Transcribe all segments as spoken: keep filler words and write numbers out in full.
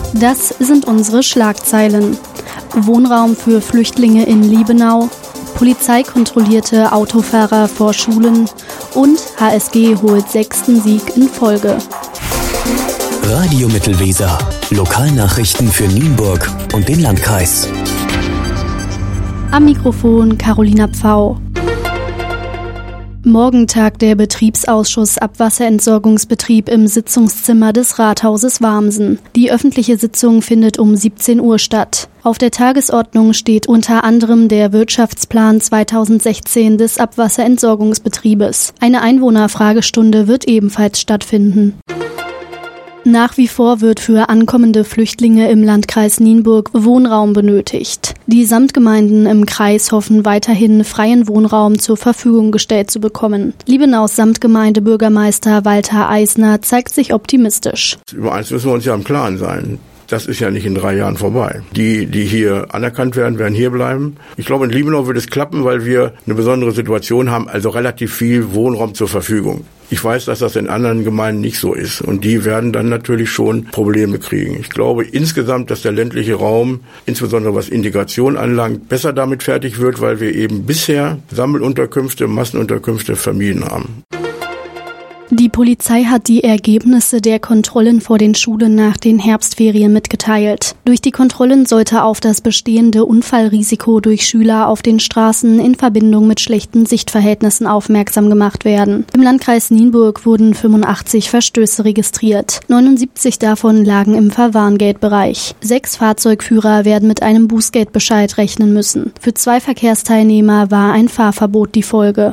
Das sind unsere Schlagzeilen. Wohnraum für Flüchtlinge in Liebenau, Polizei kontrollierte Autofahrer vor Schulen und H S G holt sechsten Sieg in Folge. Radio Mittelweser. Lokalnachrichten für Nienburg und den Landkreis. Am Mikrofon Carolina Pfau. Morgen tagt der Betriebsausschuss Abwasserentsorgungsbetrieb im Sitzungszimmer des Rathauses Warmsen. Die öffentliche Sitzung findet um siebzehn Uhr statt. Auf der Tagesordnung steht unter anderem der Wirtschaftsplan zweitausendsechzehn des Abwasserentsorgungsbetriebes. Eine Einwohnerfragestunde wird ebenfalls stattfinden. Nach wie vor wird für ankommende Flüchtlinge im Landkreis Nienburg Wohnraum benötigt. Die Samtgemeinden im Kreis hoffen weiterhin, freien Wohnraum zur Verfügung gestellt zu bekommen. Liebenaus Samtgemeindebürgermeister Walter Eisner zeigt sich optimistisch. Über eins müssen wir uns ja im Klaren sein. Das ist ja nicht in drei Jahren vorbei. Die, die hier anerkannt werden, werden hier bleiben. Ich glaube, in Liebenau wird es klappen, weil wir eine besondere Situation haben, also relativ viel Wohnraum zur Verfügung. Ich weiß, dass das in anderen Gemeinden nicht so ist. Und die werden dann natürlich schon Probleme kriegen. Ich glaube insgesamt, dass der ländliche Raum, insbesondere was Integration anlangt, besser damit fertig wird, weil wir eben bisher Sammelunterkünfte, Massenunterkünfte vermieden haben. Die Polizei hat die Ergebnisse der Kontrollen vor den Schulen nach den Herbstferien mitgeteilt. Durch die Kontrollen sollte auf das bestehende Unfallrisiko durch Schüler auf den Straßen in Verbindung mit schlechten Sichtverhältnissen aufmerksam gemacht werden. Im Landkreis Nienburg wurden fünfundachtzig Verstöße registriert. neunundsiebzig davon lagen im Verwarngeldbereich. Sechs Fahrzeugführer werden mit einem Bußgeldbescheid rechnen müssen. Für zwei Verkehrsteilnehmer war ein Fahrverbot die Folge.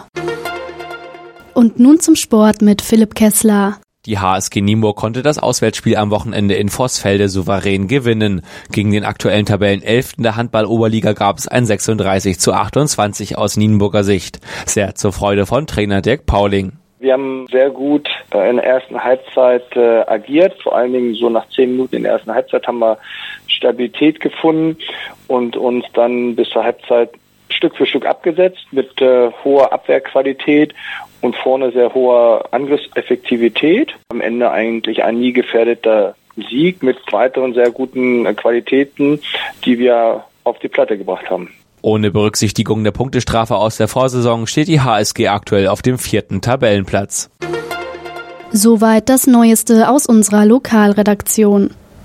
Und nun zum Sport mit Philipp Kessler. Die H S G Nienburg konnte das Auswärtsspiel am Wochenende in Vossfelde souverän gewinnen. Gegen den aktuellen Tabellenelften der Handball-Oberliga gab es ein sechsunddreißig zu achtundzwanzig aus Nienburger Sicht. Sehr zur Freude von Trainer Dirk Pauling. Wir haben sehr gut in der ersten Halbzeit äh, agiert. Vor allen Dingen so nach zehn Minuten in der ersten Halbzeit haben wir Stabilität gefunden und uns dann bis zur Halbzeit Stück für Stück abgesetzt mit äh, hoher Abwehrqualität und vorne sehr hoher Angriffseffektivität. Am Ende eigentlich ein nie gefährdeter Sieg mit weiteren sehr guten Qualitäten, die wir auf die Platte gebracht haben. Ohne Berücksichtigung der Punktestrafe aus der Vorsaison steht die H S G aktuell auf dem vierten Tabellenplatz. Soweit das Neueste aus unserer Lokalredaktion.